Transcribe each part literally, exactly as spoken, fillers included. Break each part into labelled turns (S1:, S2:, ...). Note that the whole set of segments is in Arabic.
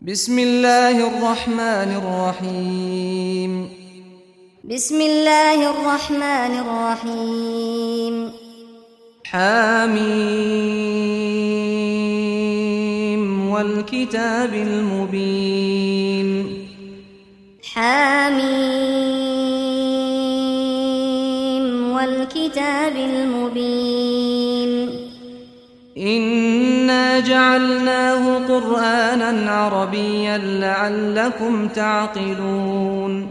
S1: بسم الله الرحمن الرحيم
S2: بسم الله الرحمن الرحيم
S1: حميم والكتاب المبين
S2: حميم والكتاب المبين
S1: إنا جعلناه قرآنا عربيا لعلكم تعقلون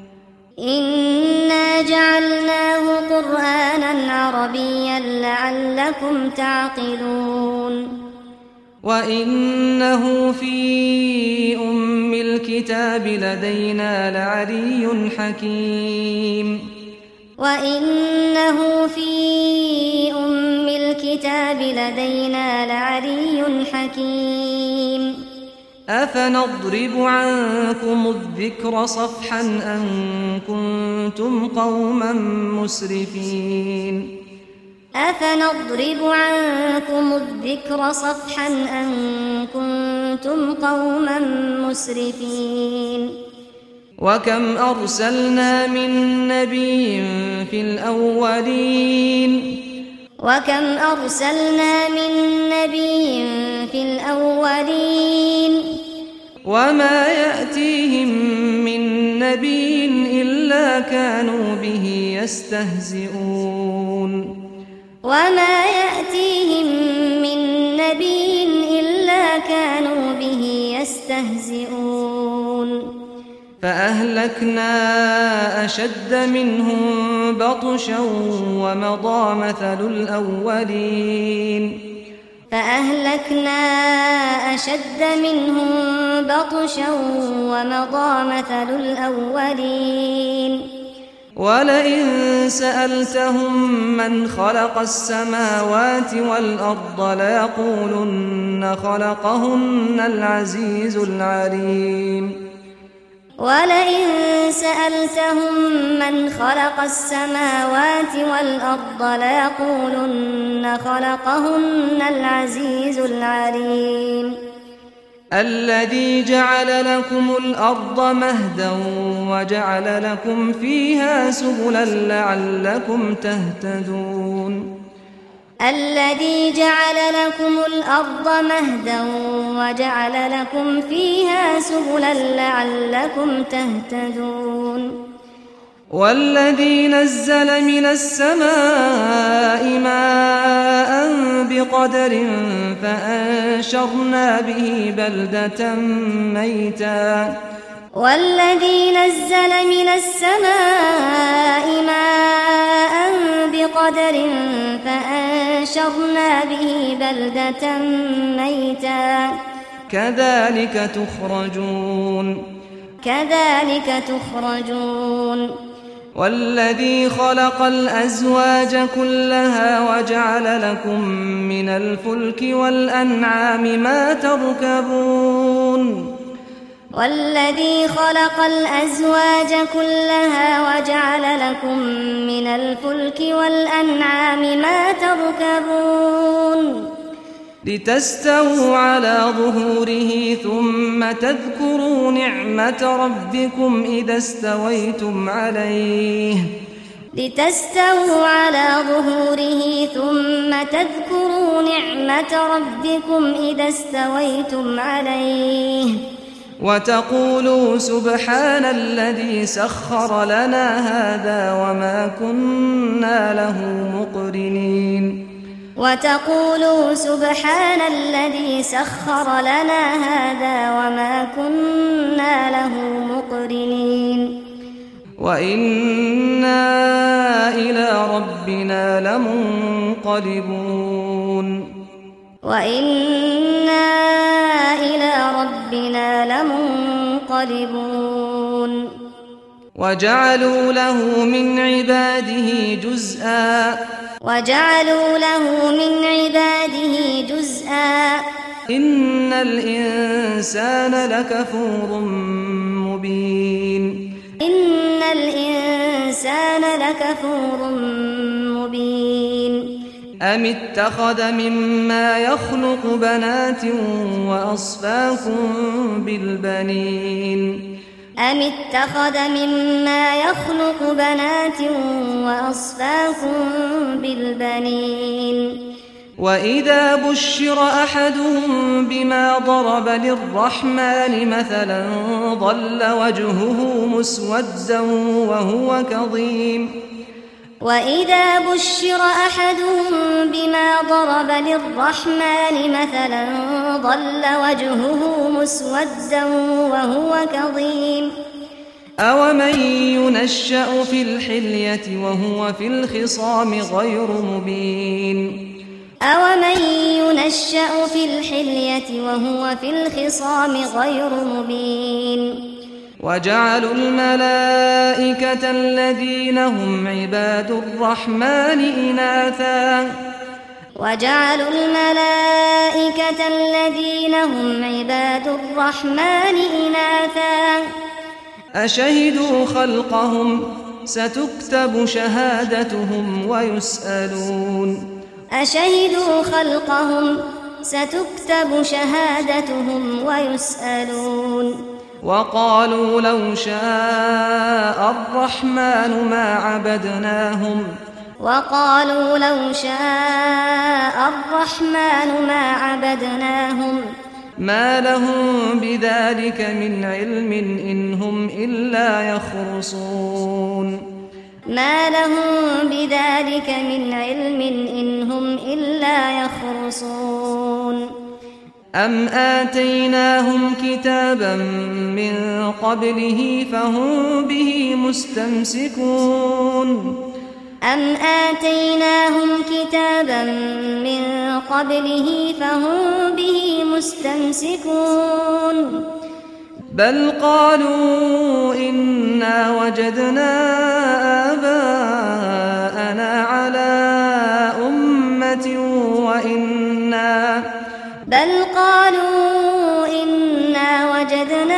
S2: إنا جعلناه قرآنا عربيا لعلكم تعقلون
S1: وإنه في أم الكتاب لدينا لعلي حكيم
S2: وإنه في أم الكتاب لدينا لعلي حكيم
S1: أفنضرب عنكم الذكر صفحا أن كنتم قوما مسرفين
S2: أفنضرب عنكم الذكر صفحا أن كنتم قوما مسرفين
S1: وكم أرسلنا من نبي في الأولين
S2: وكم أرسلنا من نبي في الأولين
S1: وما يأتيهم من نبي إلا كانوا به يستهزئون
S2: وما يأتيهم من نبي إلا كانوا به يستهزئون
S1: فأهلكنا أشد منهم بطشا ومضى مثل الأولين
S2: فأهلكنا أشد منهم بطشا ومضى مثل الأولين
S1: ولئن سألتهم من خلق السماوات والأرض ليقولن خلقهن العزيز العليم
S2: ولئن سألتهم من خلق السماوات والأرض ليقولن خلقهن العزيز العليم
S1: الذي جعل لكم الأرض مهدا وجعل لكم فيها سبلا لعلكم تهتدون
S2: الذي جعل لكم الأرض مهدا وجعل لكم فيها سبلا لعلكم تهتدون
S1: والذي نزل من السماء ماء بقدر فأنشرنا به بلدة ميتا
S2: والذي نزل من السماء ماء بقدر فأنشرنا به بلدة ميتا
S1: كذلك تخرجون
S2: كذلك تخرجون
S1: والذي خلق الأزواج كلها وجعل لكم من الفلك والأنعام ما تركبون
S2: والذي خلق الأزواج كلها وجعل لكم من الفلك والأنعام ما تركبون
S1: لتستووا على ظهوره ثم تذكروا نعمة ربكم إذا استويتم عليه
S2: لتستووا على ظهوره ثم تذكروا نعمة ربكم إذا استويتم عليه
S1: وتقولوا سبحان الذي سخر لنا هذا وما كنا له مقرنين
S2: وتقولوا سبحان الذي سخر لنا هذا وما كنا له مقرنين
S1: وإنا إلى ربنا لمنقلبون
S2: وإنا إلى ربنا لمنقلبون
S1: وجعلوا له من عباده جزءا
S2: وجعلوا له من عباده جزءا
S1: إن الإنسان لكفور مبين
S2: إن الإنسان لكفور مبين
S1: أم اتخذ مما يخلق بنات وأصفاكم بالبنين
S2: أم اتخذ مما يخلق بنات وأصفاكم بالبنين
S1: وإذا بشر أحدهم بما ضرب للرحمن مثلا ظل وجهه مسودا وهو كظيم
S2: وإذا بشر أحدهم بما ضرب للرحمن مثلا ظل وجهه مسودا وهو كظيم
S1: أومن ينشأ في الحلية وهو في الخصام غير مبين
S2: أومن ينشأ في الحلية وهو في الخصام غير مبين
S1: وجعلوا الملائكة الذين هم عباد الرحمن إناثا
S2: وجعلوا الملائكة الذين هم عباد الرحمن إناثا
S1: أشهدوا خلقهم ستكتب شهادتهم ويسألون
S2: أشهدوا خلقهم ستكتب شهادتهم ويسألون
S1: وقالوا لو شاء الرحمن ما عبدناهم
S2: وقالوا لو شاء الرحمن ما عبدناهم
S1: ما لهم بذلك من علم إن هم إلا يخرصون
S2: ما لهم بذلك من علم إن هم إلا يخرصون
S1: أم آتيناهم كتابا من قبله فهم به مستمسكون
S2: أم آتيناهم كتابا من قبله فهم به مستمسكون
S1: بل قالوا إنا وجدنا آباءنا على أمة وإنا
S2: بل قالوا إنا وجدنا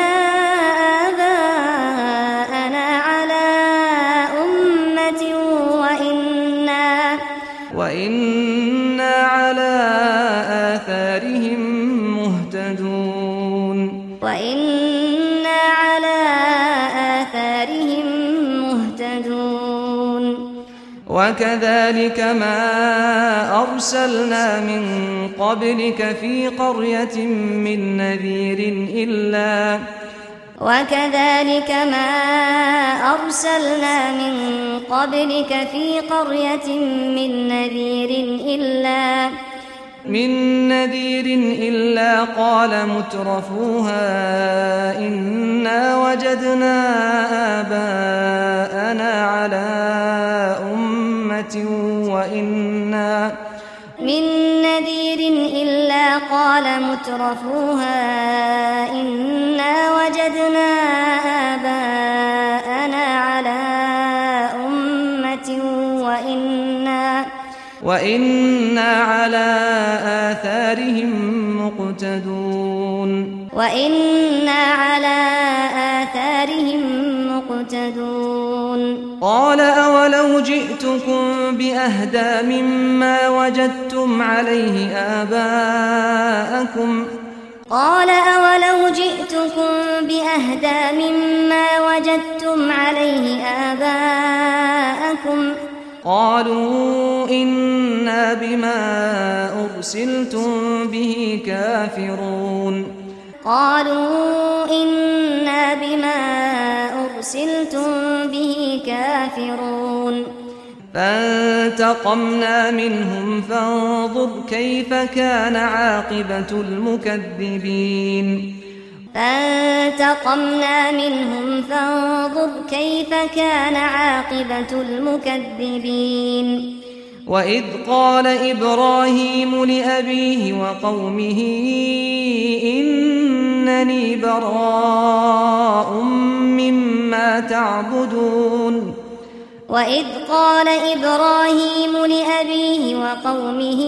S2: آباءنا على أمة وإنا
S1: وإنا على آثارهم مهتدون
S2: وإنا على آثارهم مهتدون وكذلك
S1: ما أرسلنا من قبلك في قرية من نذير إلا
S2: وكذلك ما أرسلنا من قبلك في قرية من نذير إلا
S1: من نذير إلا قال مترفوها إنا وجدنا آباءنا على أمة وإنا
S2: من نذير إلا قال مترفوها إنا وجدنا آباءنا على أمة وإنا
S1: وإنا على آثارهم مقتدون
S2: وإنا على آثارهم مقتدون
S1: قال أولو جئتكم بأهدى مما وجدتم عليه آباءكم
S2: قال أولو جئتكم بأهدى مما وجدتم عليه آباءكم
S1: قالوا إنا بما أرسلتم به كافرون
S2: قالوا إنا بما أرسلتم به كافرون
S1: فانتقمنا منهم فانظر كيف كان عاقبة المكذبين
S2: فانتقمنا منهم فانظر كيف كان عاقبة المكذبين
S1: وإذ قال إبراهيم لأبيه وقومه إنني براء مما تعبدون
S2: وإذ قال إبراهيم لأبيه وقومه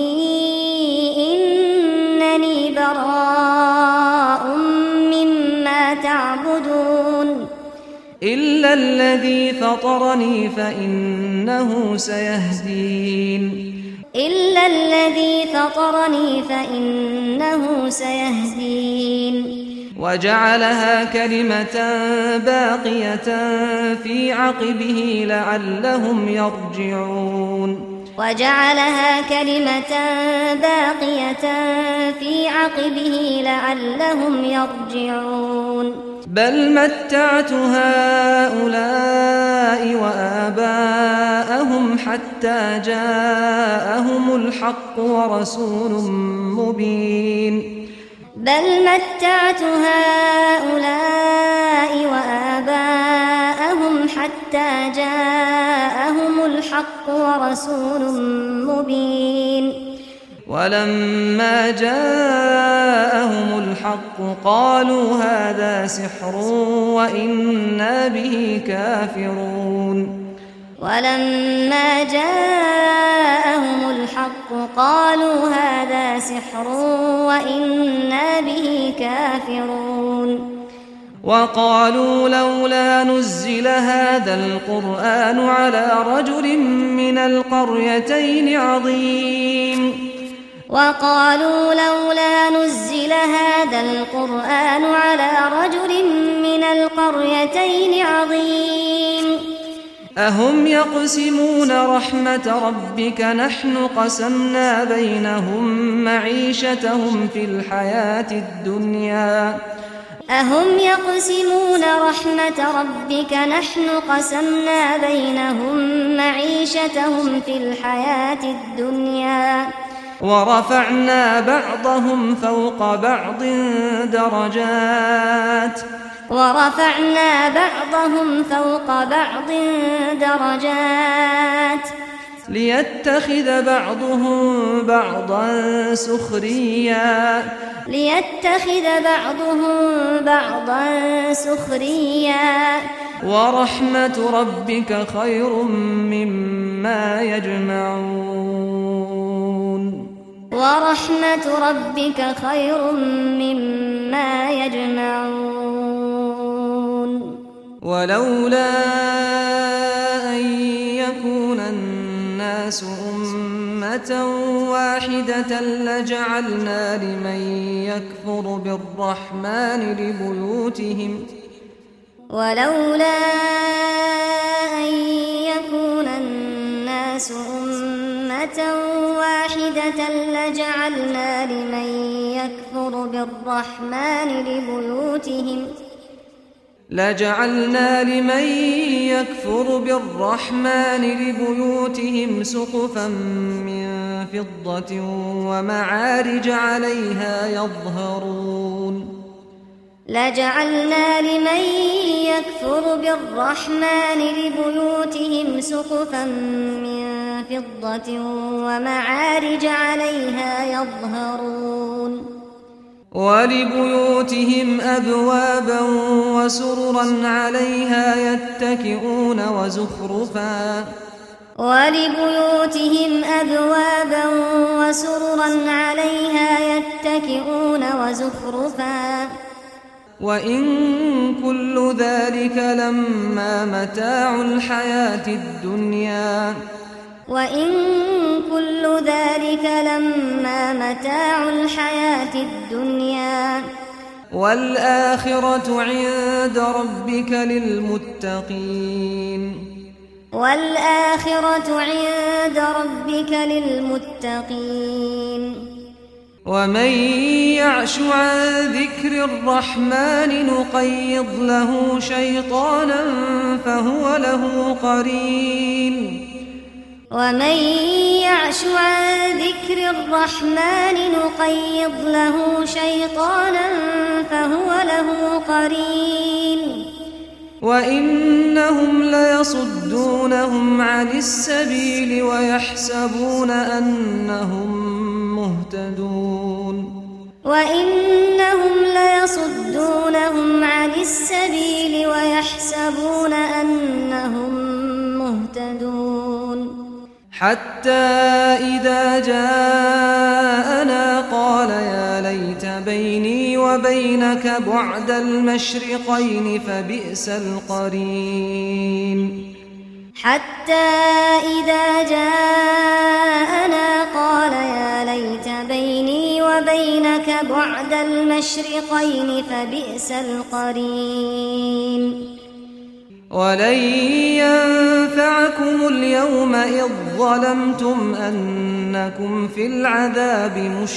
S2: إنني براء مما تعبدون
S1: إلا الذي فطرني فإنه سيهدين
S2: إلا الذي فطرني فإنه سيهدين
S1: وجعلها كلمة باقية في عقبه لعلهم يرجعون
S2: وجعلها كلمة باقية في عقبه لعلهم يرجعون
S1: بل متعت هؤلاء وآباءهم حتى جاءهم الحق ورسول مبين
S2: بل متعت هؤلاء وآباءهم حتى جاءهم الحق ورسول مبين
S1: ولما جاءهم الحق قالوا هذا سحر وإنا به كافرون
S2: ولما جاءهم الحق قالوا هذا سحر وإنا به كافرون
S1: وقالوا لولا نزل هذا القرآن على رجل من القريتين عظيم
S2: وقالوا لولا نزل هذا القرآن على رجل من القريتين عظيم
S1: أهم يقسمون رحمة ربك نحن قسمنا بينهم معيشتهم في الحياة الدنيا
S2: أهم يقسمون رحمة ربك نحن قسمنا بينهم معيشتهم في الحياة الدنيا
S1: ورفعنا بعضهم فوق بعض درجات
S2: ورفعنا بعضهم فوق بعض درجات
S1: ليتخذ بعضهم بعضا سخريا
S2: ليتخذ بعضهم بعضا سخريا
S1: ورحمة ربك خير مما يجمعون
S2: ورحمة ربك خير مما يجمعون
S1: ولولا أن يكون الناس أمة واحدة لجعلنا لمن يكفر بالرحمن لبيوتهم
S2: ولولا أن يكون الناس أمة واحدة لجعلنا لمن يكفر بالرحمن لبيوتهم
S1: لجعلنا لمن يكفر بالرحمن لبيوتهم سقفا من فضة ومعارج عليها يظهرون
S2: لجعلنا لمن يكفر بالرحمن لبيوتهم سقفا من فضة ومعارج عليها يظهرون
S1: ولبيوتهم أبوابا وسررا عليها يتكئون وزخرفا
S2: ولبيوتهم أبوابا وسررا عليها يتكئون وزخرفا
S1: وإن كل ذلك لما متاع الحياة الدنيا
S2: وإن كل ذلك لما متاع الحياة الدنيا
S1: والآخرة عند ربك للمتقين
S2: والآخرة عند ربك للمتقين
S1: ومن يعش عن ذكر الرحمن نقيض له شيطانا فهو له قرين
S2: ومن يعش عن ذكر الرحمن نقيض له شيطانا فهو له قرين
S1: وإنهم ليصدونهم عن السبيل ويحسبون أنهم مهتدون
S2: وإنهم ليصدونهم عن السبيل ويحسبون أنهم مهتدون
S1: حتى إذا جاءنا قال يا ليت بيني وبينك بعد المشرقين فبئس القرين
S2: حتى إذا جاءنا قال يا ليت بيني وبينك بعد المشرقين فبئس القرين
S1: ولن ينفعكم اليوم إذ ظلمتم أنكم في العذاب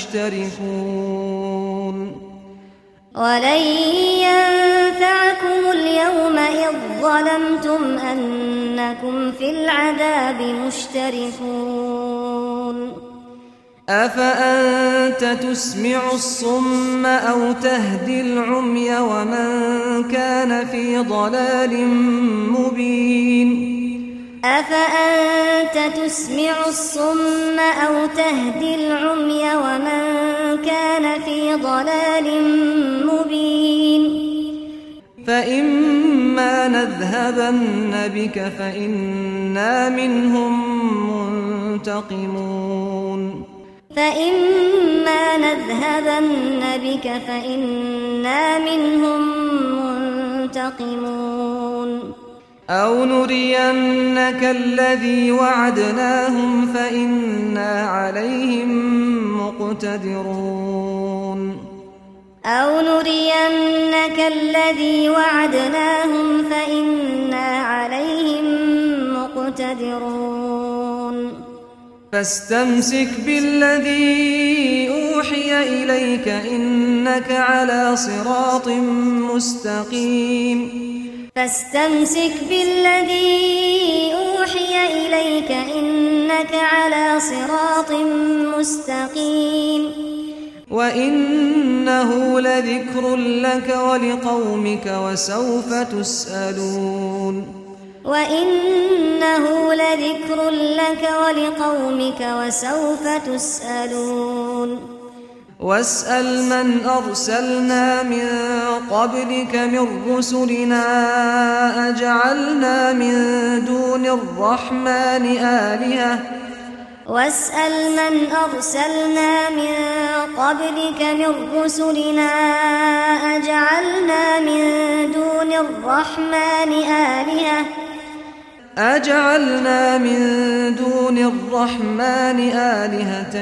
S1: مشتركون
S2: ولن ينفعكم اليوم إذ ظلمتم أنكم في العذاب مشتركون
S1: أفأنت تسمع الصم أو تهدي العمي ومن كان في ضلال مبين
S2: أفأنت تسمع الصم أو تهدي العمي ومن كان في ضلال مبين
S1: فإما نذهبن بك فإنا منهم منتقمون
S2: فإما نذهبن بك فإنا منهم منتقمون
S1: أو نرينك الذي وعدناهم فإنا عليهم مقتدرون
S2: أو نرينك الذي وعدناهم فإنا عليهم مقتدرون
S1: فاستمسك بالذي أوحي إليك إنك على صراط مستقيم
S2: فاستمسك بالذي أوحي إليك إنك على صراط مستقيم
S1: وإنه لذكر لك ولقومك وسوف تسألون
S2: وإنه لذكر لك ولقومك وسوف تسألون
S1: واسأل من أرسلنا من قبلك من رسلنا أجعلنا من دون الرحمن آلهة
S2: واسأل من أرسلنا من قبلك من رسلنا أجعلنا من دون الرحمن آلهة
S1: أجعلنا من دون الرحمن آلهة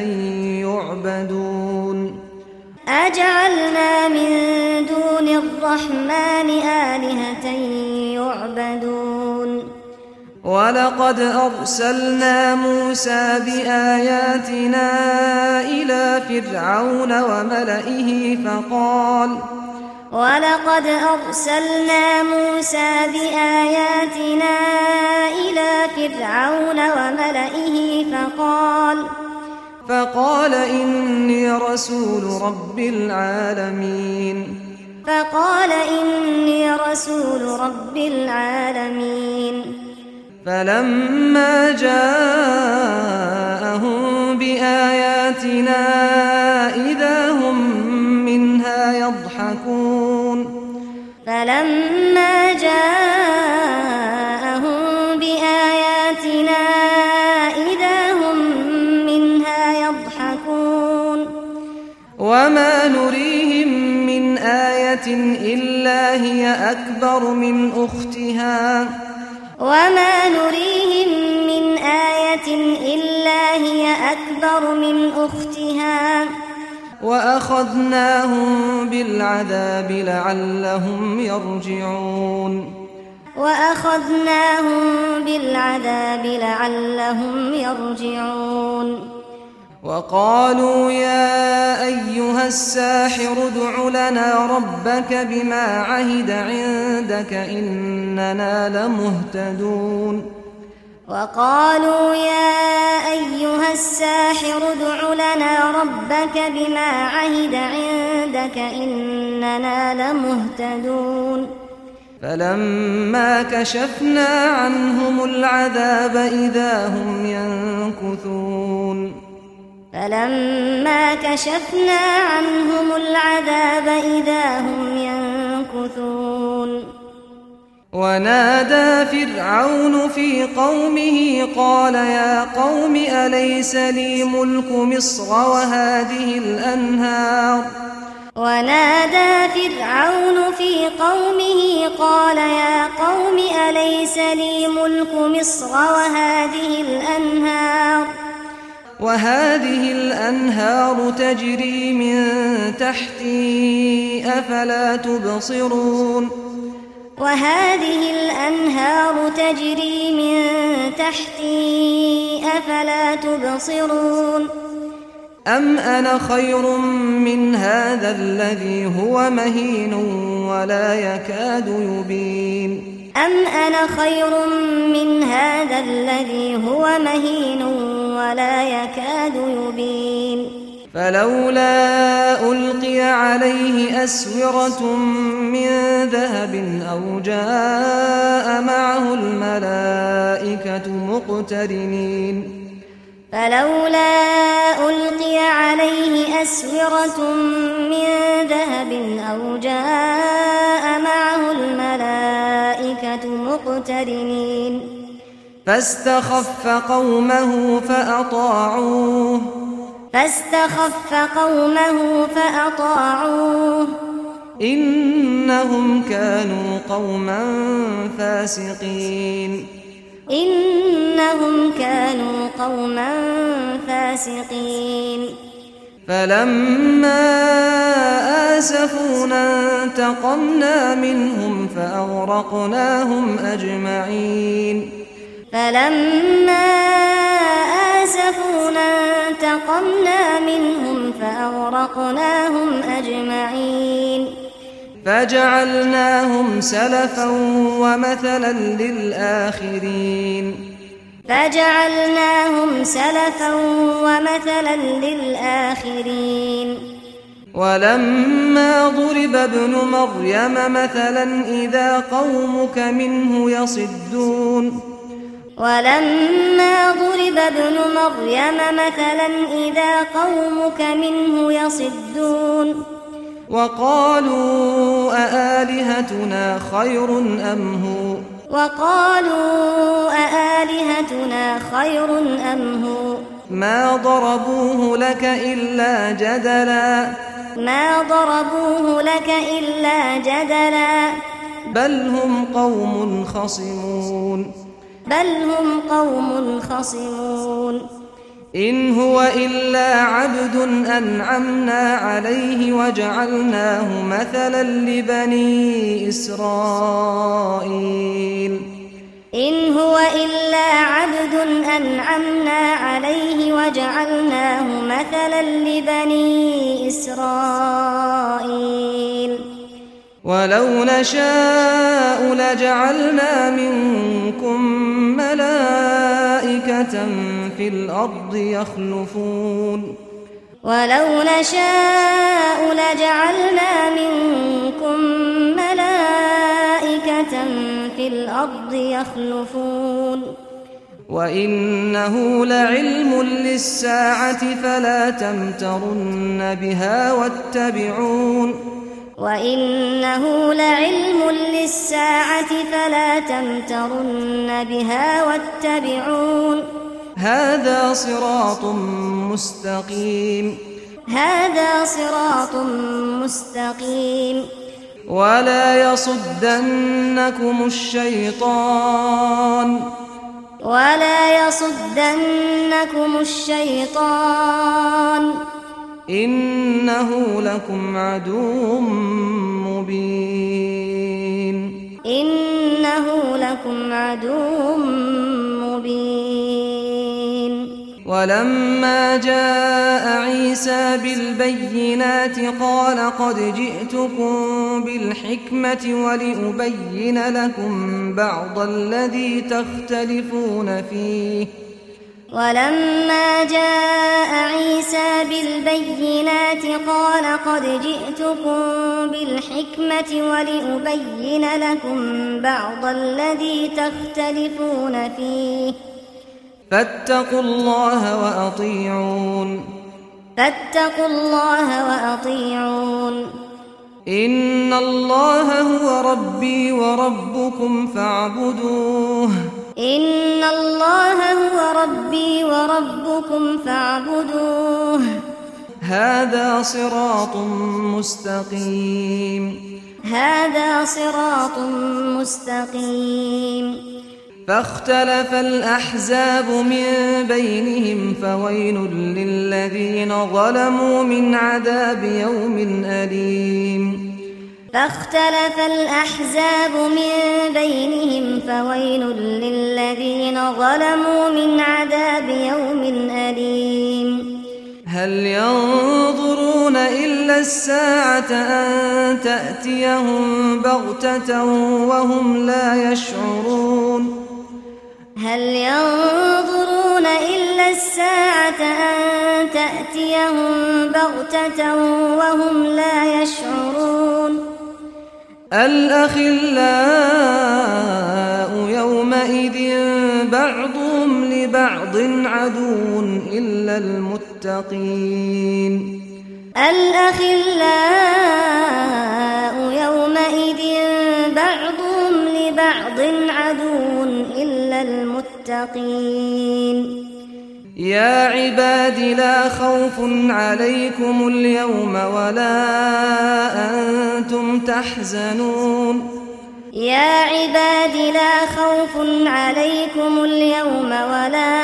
S1: يعبدون
S2: أجعلنا من دون الرحمن آلهة يعبدون
S1: ولقد أرسلنا موسى بآياتنا إلى فرعون وملئه فقال
S2: ولقد أرسلنا موسى بآياتنا إلى فرعون وملئه فقال
S1: فقال إني رسول رب العالمين
S2: فقال إني رسول رب العالمين
S1: فلما جاءهم بآياتنا إذا هم منها يضحكون
S2: فلما جاءهم بآياتنا إذا هم منها يضحكون
S1: وما نريهم من آية إلا هي أكبر من أختها
S2: وما نريهم من آية إلا هي أكبر من أختها
S1: وأخذناهم بالعذاب لعلهم يرجعون
S2: وأخذناهم بالعذاب لعلهم يرجعون
S1: وقالوا يا أيها الساحر ادع لنا ربك بما عهد عندك إننا لمهتدون
S2: وقالوا يا أيها الساحر ادع لنا ربك بما عهد عندك إننا لمهتدون
S1: فلما كشفنا عنهم العذاب إذا هم ينكثون
S2: فلما كشفنا عنهم العذاب إذا هم ينكثون
S1: ونادى فرعون في قومه قال يا قوم أليس لي ملك مصر وهذه الأنهار
S2: ونادى فرعون في قومه قال يا قوم أليس لي ملك مصر وهذه الأنهار
S1: وهذه الأنهار تجري من تحتي أفلا تبصرون
S2: وهذه الأنهار تجري من تحتي أفلا تبصرون
S1: أم أنا خير من هذا الذي هو مهين ولا يكاد يبين
S2: أم أنا خير من هذا الذي هو مهين ولا يكاد يبين
S1: فلولا ألقي عليه أسورة من ذهب أو جاء معه الملائكة مقترنين
S2: فلولا ألقي عليه أسورة من ذهب أو جاء معه الملائكة مقترنين
S1: فاستخف قومه فأطاعوه
S2: فاستخف قومه فأطاعوه
S1: إنهم كانوا قوما فاسقين
S2: إنهم كانوا قوما فاسقين
S1: فلما آسفونا انتقمنا منهم فأغرقناهم أجمعين
S2: فلما آسفونا انتقمنا منهم فأغرقناهم أجمعين
S1: فجعلناهم سلفا ومثلا للآخرين
S2: فجعلناهم سلفا ومثلا للآخرين
S1: ولما ضرب ابن مريم مثلا إذا قومك منه يصدون
S2: ولما ضرب ابن مريم مثلا إذا قومك منه يصدون
S1: وقالوا أآلهتنا خير أم هو
S2: وقالوا أآلهتنا خير أم هو
S1: ما ضربوه لك إلا جدلا
S2: ما ضربوه لك إلا جدلا
S1: بل هم قوم خصمون
S2: بل هم قوم خصمون
S1: إن هو إلا عبد أنعمنا عليه وجعلناه مثلا لبني إسرائيل
S2: إن هو إلا عبد أنعمنا عليه وجعلناه مثلا لبني إسرائيل
S1: ولو نشاء لجعلنا منكم ملائكة في الأرض يخلفون
S2: ولو نشاء لجعلنا منكم ملائكة في الأرض يخلفون
S1: وإنه لعلم للساعة فلا تمترن بها واتبعون
S2: وإنه لعلم للساعة فلا تمترن بها واتبعون
S1: هذا صراط مستقيم
S2: هذا صراط مستقيم
S1: ولا يصدنكم الشيطان
S2: ولا يصدنكم الشيطان
S1: إنه لكم عدو مبين
S2: إنه لكم عدو مبين
S1: ولما جاء عيسى بالبينات قال قد جئتكم بالحكمة ولأبين لكم بعض الذي تختلفون فيه
S2: ولما جاء عيسى بالبينات قال قد جئتكم بالحكمة ولأبين لكم بعض الذي تختلفون فيه
S1: فاتقوا الله وأطيعون
S2: فاتقوا الله وأطيعون
S1: إن الله هو ربي وربكم فاعبدوه
S2: إن الله هو ربي وربكم فاعبدوه
S1: هذا صراط مستقيم
S2: هذا صراط مستقيم
S1: فاختلف الأحزاب من بينهم فويل للذين ظلموا من عذاب يوم أليم
S2: فاختلف الأحزاب من بينهم فويل للذين ظلموا من عذاب يوم أليم
S1: هل ينظرون إلا الساعة أن تأتيهم بغتة وهم لا يشعرون
S2: هل ينظرون إلا الساعة أن تأتيهم بغتة وهم لا يشعرون
S1: الأخلاء يومئذ بعضهم لبعض عدو إلا المتقين
S2: الأخلاء يومئذ بعضهم لبعض عدو إلا المتقين
S1: يا عباد لا خوف عليكم اليوم ولا أنتم تحزنون
S2: يا عباد لا خوف عليكم اليوم ولا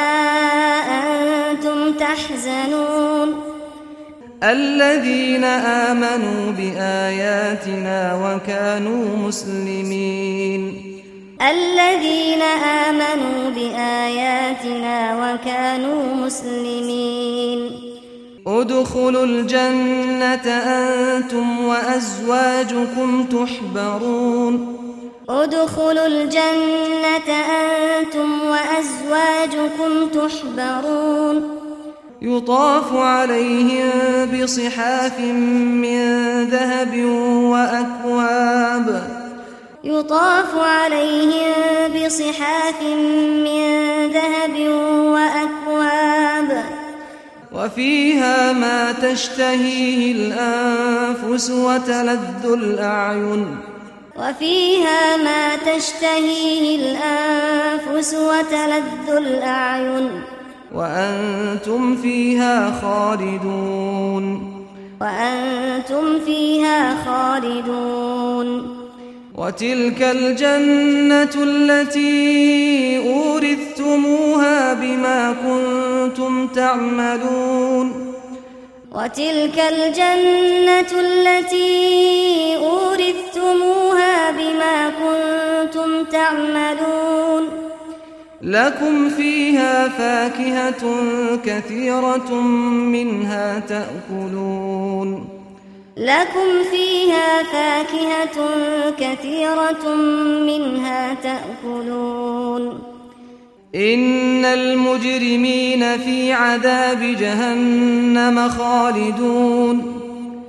S2: أنتم تحزنون
S1: الذين آمنوا بآياتنا وكانوا مسلمين
S2: الذين آمنوا بآياتنا وكانوا مسلمين
S1: ادخلوا الجنة أنتم وأزواجكم تحبرون
S2: ادخلوا الجنة أنتم وأزواجكم تحبرون
S1: يطاف عليهم بصحاف من ذهب وأكواب
S2: يطاف عليهم بصحاف من ذهب وأكواب
S1: وفيها ما تشتهيه الأنفس وتلذ الأعين
S2: وفيها ما تشتهيه الأنفس وتلذ الأعين
S1: وأنتم فيها خالدون
S2: وأنتم فيها خالدون
S1: وتلك الجنة التي أورثتموها بما كنتم تعملون
S2: وتلك الجنة التي أورثتموها بما كنتم تعملون
S1: لكم فيها فاكهة كثيرة منها تأكلون
S2: لكم فيها فاكهة كثيرة منها تأكلون
S1: إن المجرمين في عذاب جهنم خالدون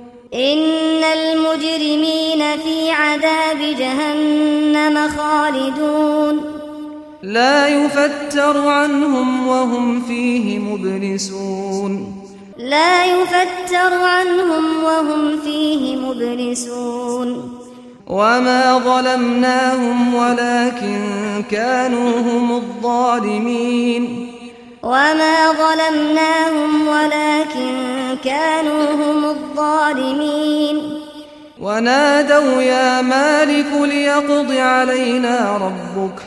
S2: إن المجرمين في عذاب جهنم خالدون
S1: لا يفتر عنهم وهم فيه مبلسون
S2: لا يفتر عنهم وهم فيه مبلسون
S1: وما ظلمناهم ولكن كانوا هم الظالمين
S2: وما ظلمناهم ولكن كانوا هم الظالمين
S1: ونادوا يا مالك ليقض علينا ربك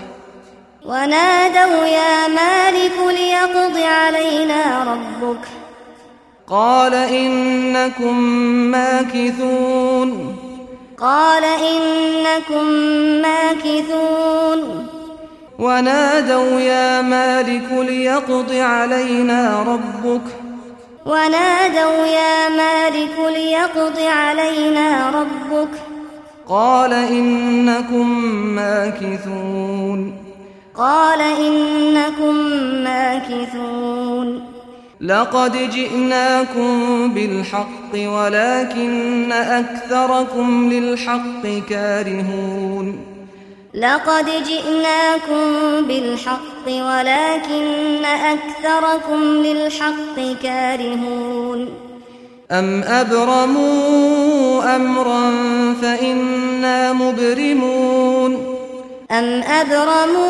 S2: ونادوا يا مالك ليقض علينا ربك
S1: قال إنكم ماكثون
S2: قال إنكم ماكثون
S1: ونادوا يا مالك ليقض علينا ربك
S2: ونادوا يا مالك ليقض علينا ربك
S1: قال إنكم ماكثون
S2: قال إنكم ماكثون
S1: لقد جئناكم بالحق ولكن أكثركم للحق كارهون
S2: لقد جئناكم بالحق ولكن أكثركم للحق كارهون
S1: أم أبرموا أمرا فإنا مبرمون
S2: أم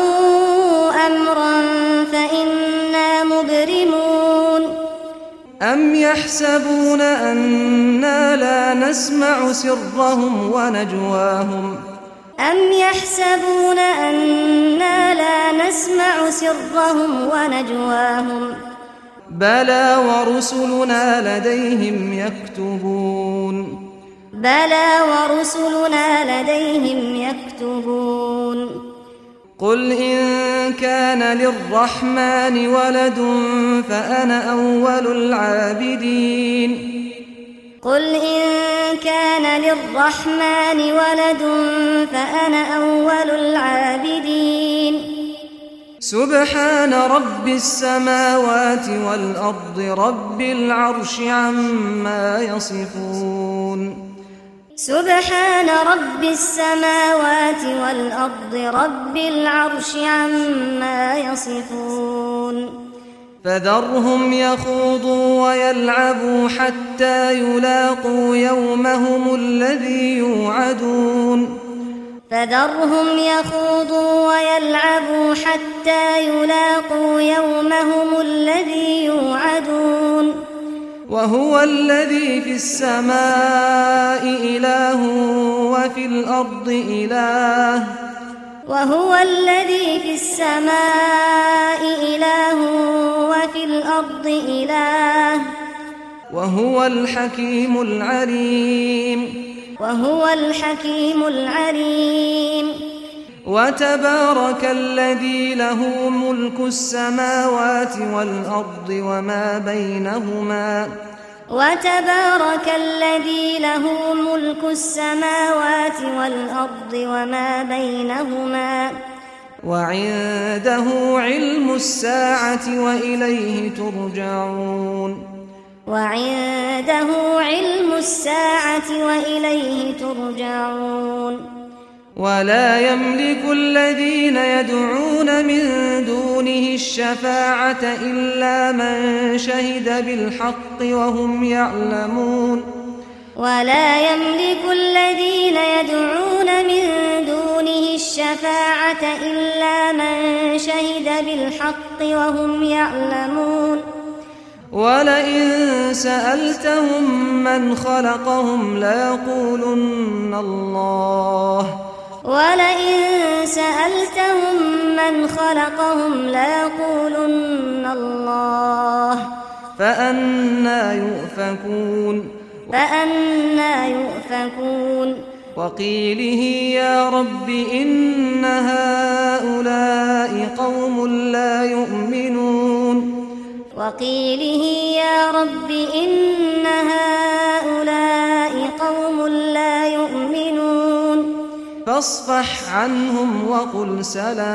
S2: أبرموا أمرا فإنا مبرمون
S1: أم يحسبون أنا لا نسمع سرهم ونجواهم
S2: أم يحسبون أنا لا نسمع سرهم ونجواهم
S1: بلى ورسلنا لديهم يكتبون
S2: بلى ورسلنا لديهم يكتبون
S1: قل إن كان للرحمن ولد فأنا أول العابدين
S2: قل إن كان للرحمن ولد فأنا أول العابدين
S1: سبحان رب السماوات والأرض رب العرش عما يصفون
S2: سبحان رب السماوات والأرض رب العرش عما يصفون
S1: فذرهم يخوضوا ويلعبوا حتى يلاقوا يومهم الذي يوعدون
S2: فذرهم يخوضوا ويلعبوا حتى يلاقوا يومهم الذي يوعدون
S1: وهو الذي في السماء إله وفي الأرض إله
S2: وهو الذي في السماء إله وفي الأرض إله
S1: وهو الحكيم العليم
S2: وهو الحكيم العليم
S1: وتبارك الذي له ملك السماوات والأرض وما بينهما
S2: وتبارك الذي له ملك السماوات والأرض وما بينهما
S1: وعنده علم الساعة وإليه ترجعون
S2: وعنده علم الساعة وإليه ترجعون
S1: ولا يملك الذين يدعون من دونه الشفاعة إلا من شهد بالحق وهم يعلمون
S2: ولا يملك الذين يدعون من دونه الشفاعة إلا من شهد بالحق وهم يعلمون
S1: ولئن سألتهم من خلقهم ليقولن الله
S2: ولئن سألتهم من خلقهم ليقولن الله
S1: فأنى يؤفكون
S2: فأنى يؤفكون
S1: وقيله يا رب إن هؤلاء قوم لا يؤمنون
S2: وقيله يا رب إن هؤلاء قوم لا يؤمنون
S1: فاصفح عنهم وقل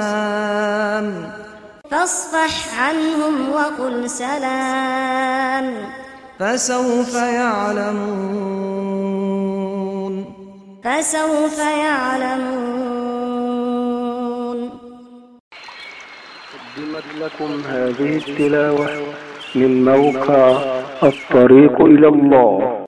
S1: سلام
S2: فاصفح عنهم وقل سلام
S1: فسوف يعلمون
S2: فسوف يعلمون.
S3: قدمت لكم هذه التلاوة من موقع الطريق إلى الله.